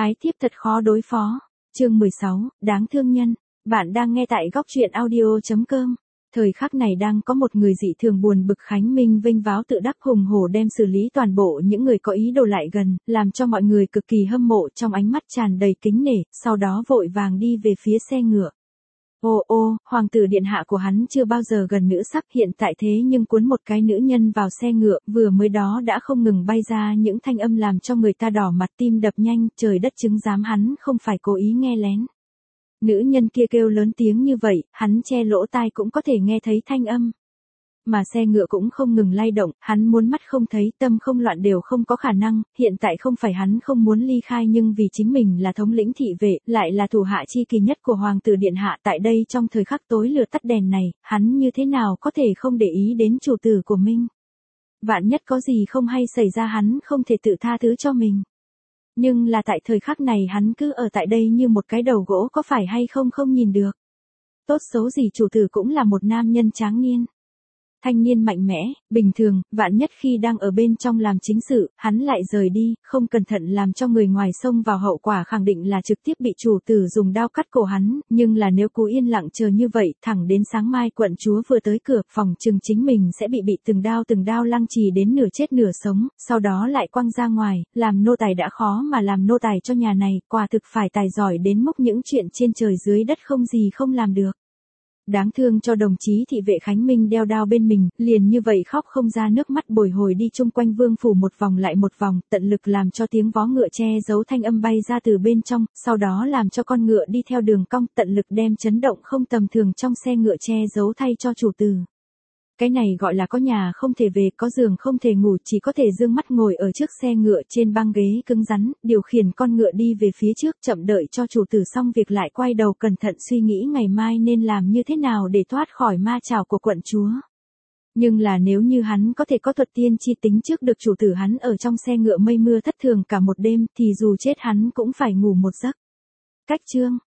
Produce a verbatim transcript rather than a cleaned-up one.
Ái thiếp thật khó đối phó. Chương mười sáu, đáng thương nhân. Bạn đang nghe tại góc truyện audio chấm com. Thời khắc này đang có một người dị thường buồn bực Khánh Minh vênh váo tự đắc hùng hổ đem xử lý toàn bộ những người có ý đồ lại gần, làm cho mọi người cực kỳ hâm mộ trong ánh mắt tràn đầy kính nể, sau đó vội vàng đi về phía xe ngựa. Ô ô, hoàng tử điện hạ của hắn chưa bao giờ gần nữ sắc hiện tại thế nhưng cuốn một cái nữ nhân vào xe ngựa, vừa mới đó đã không ngừng bay ra những thanh âm làm cho người ta đỏ mặt tim đập nhanh, trời đất chứng giám hắn không phải cố ý nghe lén. Nữ nhân kia kêu lớn tiếng như vậy, hắn che lỗ tai cũng có thể nghe thấy thanh âm. Mà xe ngựa cũng không ngừng lay động, hắn muốn mắt không thấy tâm không loạn đều không có khả năng, hiện tại không phải hắn không muốn ly khai nhưng vì chính mình là thống lĩnh thị vệ, lại là thủ hạ chi kỳ nhất của hoàng tử điện hạ tại đây trong thời khắc tối lửa tắt đèn này, hắn như thế nào có thể không để ý đến chủ tử của mình. Vạn nhất có gì không hay xảy ra hắn không thể tự tha thứ cho mình. Nhưng là tại thời khắc này hắn cứ ở tại đây như một cái đầu gỗ có phải hay không không nhìn được. Tốt xấu gì chủ tử cũng là một nam nhân tráng niên. Thanh niên mạnh mẽ, bình thường, vạn nhất khi đang ở bên trong làm chính sự, hắn lại rời đi, không cẩn thận làm cho người ngoài xông vào hậu quả khẳng định là trực tiếp bị chủ tử dùng đao cắt cổ hắn, nhưng là nếu cứ yên lặng chờ như vậy, thẳng đến sáng mai quận chúa vừa tới cửa, phòng chừng chính mình sẽ bị bị từng đao từng đao lăng trì đến nửa chết nửa sống, sau đó lại quăng ra ngoài, làm nô tài đã khó mà làm nô tài cho nhà này, quả thực phải tài giỏi đến mức những chuyện trên trời dưới đất không gì không làm được. Đáng thương cho đồng chí thị vệ Khánh Minh đeo đao bên mình, liền như vậy khóc không ra nước mắt bồi hồi đi chung quanh vương phủ một vòng lại một vòng, tận lực làm cho tiếng vó ngựa che giấu thanh âm bay ra từ bên trong, sau đó làm cho con ngựa đi theo đường cong, tận lực đem chấn động không tầm thường trong xe ngựa che giấu thay cho chủ tử. Cái này gọi là có nhà không thể về, có giường không thể ngủ, chỉ có thể dương mắt ngồi ở trước xe ngựa trên băng ghế cứng rắn, điều khiển con ngựa đi về phía trước, chậm đợi cho chủ tử xong việc lại quay đầu cẩn thận suy nghĩ ngày mai nên làm như thế nào để thoát khỏi ma trảo của quận chúa. Nhưng là nếu như hắn có thể có thuật tiên chi tính trước được chủ tử hắn ở trong xe ngựa mây mưa thất thường cả một đêm thì dù chết hắn cũng phải ngủ một giấc. Cách chương